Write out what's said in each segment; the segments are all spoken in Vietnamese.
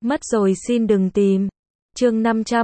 Mất rồi xin đừng tìm. Chương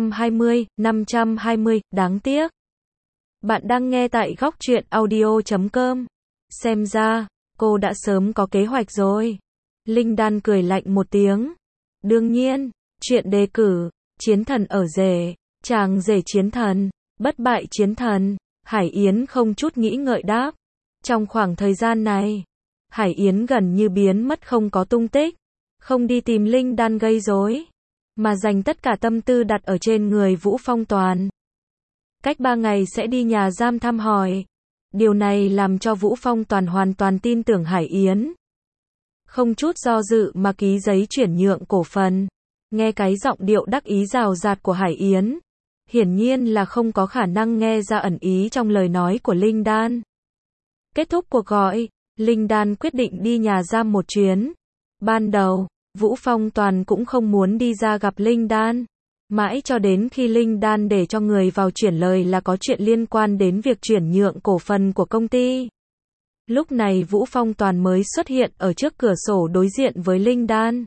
520, đáng tiếc. Bạn đang nghe tại góc truyện audio.com. Xem ra, cô đã sớm có kế hoạch rồi. Linh Đan cười lạnh một tiếng. Đương nhiên, chuyện đề cử, chiến thần ở rể, chàng rể chiến thần, bất bại chiến thần. Hải Yến không chút nghĩ ngợi đáp. Trong khoảng thời gian này, Hải Yến gần như biến mất không có tung tích, không đi tìm Linh Đan gây rối, mà dành tất cả tâm tư đặt ở trên người Vũ Phong Toàn. Cách 3 ngày sẽ đi nhà giam thăm hỏi. Điều này làm cho Vũ Phong Toàn hoàn toàn tin tưởng Hải Yến. Không chút do dự mà ký giấy chuyển nhượng cổ phần. Nghe cái giọng điệu đắc ý rào rạt của Hải Yến, hiển nhiên là không có khả năng nghe ra ẩn ý trong lời nói của Linh Đan. Kết thúc cuộc gọi, Linh Đan quyết định đi nhà giam một chuyến. Ban đầu, Vũ Phong Toàn cũng không muốn đi ra gặp Linh Đan. Mãi cho đến khi Linh Đan để cho người vào chuyển lời là có chuyện liên quan đến việc chuyển nhượng cổ phần của công ty. Lúc này Vũ Phong Toàn mới xuất hiện ở trước cửa sổ đối diện với Linh Đan.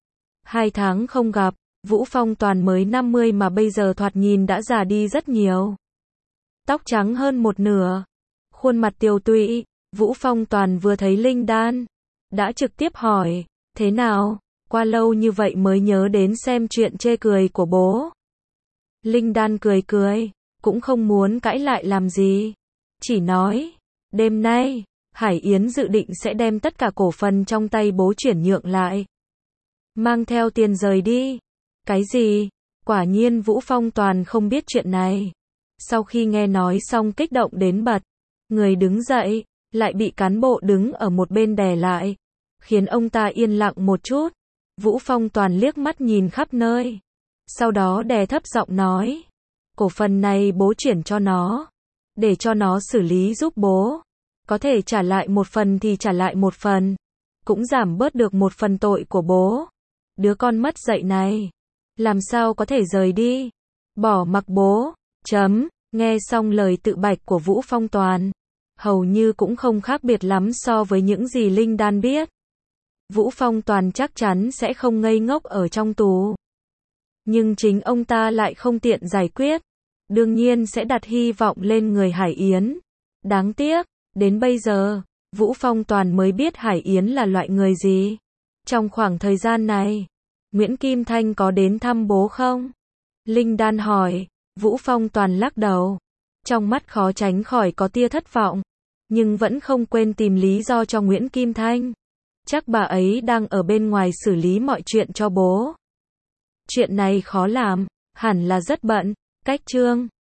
2 tháng không gặp, Vũ Phong Toàn mới 50 mà bây giờ thoạt nhìn đã già đi rất nhiều. Tóc trắng hơn một nửa, khuôn mặt tiều tụy. Vũ Phong Toàn vừa thấy Linh Đan, đã trực tiếp hỏi, thế nào, qua lâu như vậy mới nhớ đến xem chuyện chê cười của bố. Linh Đan cười cười, cũng không muốn cãi lại làm gì. Chỉ nói, đêm nay, Hải Yến dự định sẽ đem tất cả cổ phần trong tay bố chuyển nhượng lại. Mang theo tiền rời đi. Cái gì? Quả nhiên Vũ Phong Toàn không biết chuyện này. Sau khi nghe nói xong kích động đến bật. Người đứng dậy, lại bị cán bộ đứng ở một bên đè lại, khiến ông ta yên lặng một chút. Vũ Phong Toàn liếc mắt nhìn khắp nơi, sau đó đè thấp giọng nói, cổ phần này bố chuyển cho nó, để cho nó xử lý giúp bố. Có thể trả lại một phần thì trả lại một phần, cũng giảm bớt được một phần tội của bố. Đứa con mất dạy này, làm sao có thể rời đi, bỏ mặc bố. Nghe xong lời tự bạch của Vũ Phong Toàn, hầu như cũng không khác biệt lắm so với những gì Linh Đan biết. Vũ Phong Toàn chắc chắn sẽ không ngây ngốc ở trong tù. Nhưng chính ông ta lại không tiện giải quyết. Đương nhiên sẽ đặt hy vọng lên người Hải Yến. Đáng tiếc, đến bây giờ, Vũ Phong Toàn mới biết Hải Yến là loại người gì. Trong khoảng thời gian này, Nguyễn Kim Thanh có đến thăm bố không? Linh Đan hỏi. Vũ Phong Toàn lắc đầu. Trong mắt khó tránh khỏi có tia thất vọng, nhưng vẫn không quên tìm lý do cho Nguyễn Kim Thanh. Chắc bà ấy đang ở bên ngoài xử lý mọi chuyện cho bố. Chuyện này khó làm, hẳn là rất bận. Cách chương